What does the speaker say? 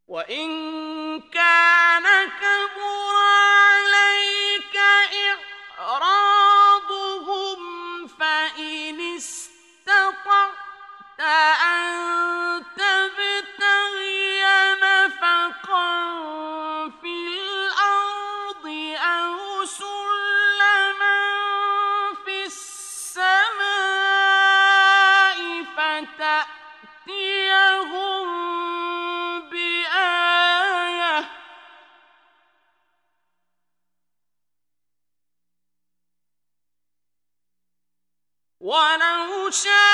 وإن كان كبر عليك إعراضهم فإن استطعت أن تبتغي نفقا في الأرض أو سلما في السماء فتأتيهم بآية ولو شاء